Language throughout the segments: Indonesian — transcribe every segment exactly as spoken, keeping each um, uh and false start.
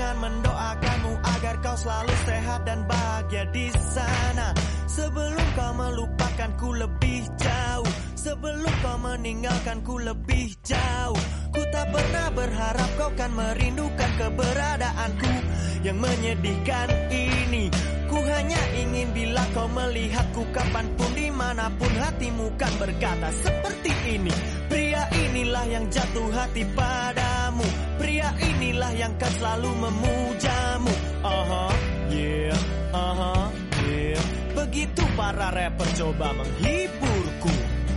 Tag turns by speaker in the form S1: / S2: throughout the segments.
S1: dengan mendoakanmu agar kau selalu sehat dan bahagia di sana. Sebelum kau melupakanku lebih jauh, sebelum kau meninggalkanku lebih jauh. Ku tak pernah berharap kau kan merindukan keberadaanku yang menyedihkan ini. Ku hanya ingin bila kau melihatku kapanpun dimanapun, hatimu kan berkata seperti ini. Pria inilah yang jatuh hati padamu, pria inilah yang kan selalu memujamu. Aha, yeah, aha, yeah. Begitu para rapper coba menghiburku.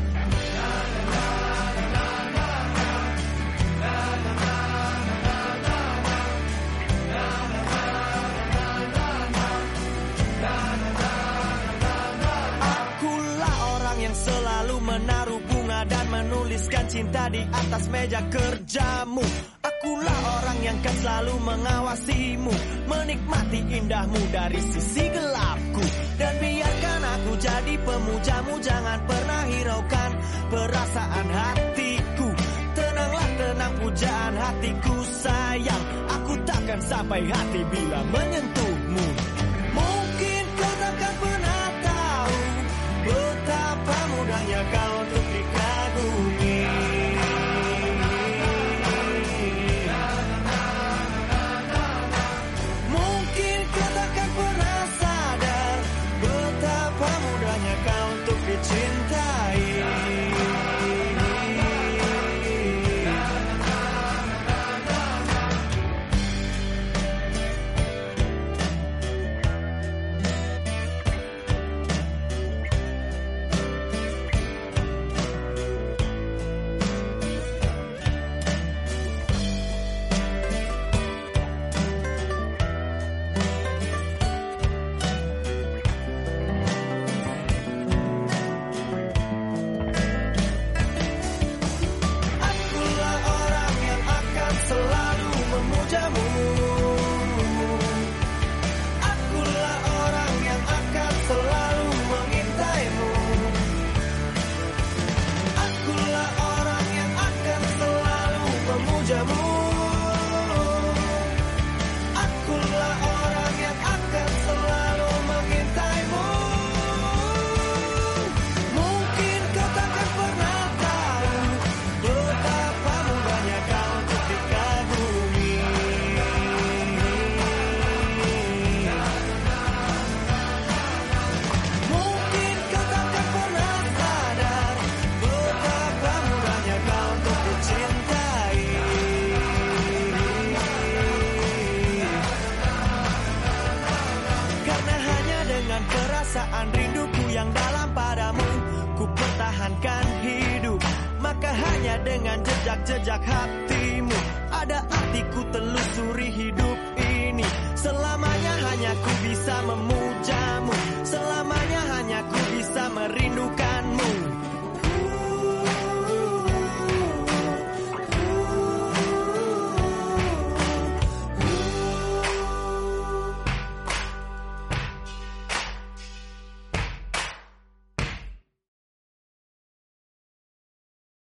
S1: Selalu menaruh bunga dan menuliskan cinta di atas meja kerjamu. Akulah orang yang kan selalu mengawasimu, menikmati indahmu dari sisi gelapku. Dan biarkan aku jadi pemujamu, jangan pernah hiraukan perasaan hatiku. Tenanglah tenang pujaan hatiku sayang, aku takkan sampai hati bila menyentuhmu. Mungkin kau takkan pernah tahu betapa mudahnya kau untuk dikagumi. Mungkin kau takkan pernah sadar betapa mudahnya kau untuk dicintai. Perasaan rinduku yang dalam padamu ku pertahankan hidup, maka hanya dengan jejak-jejak hati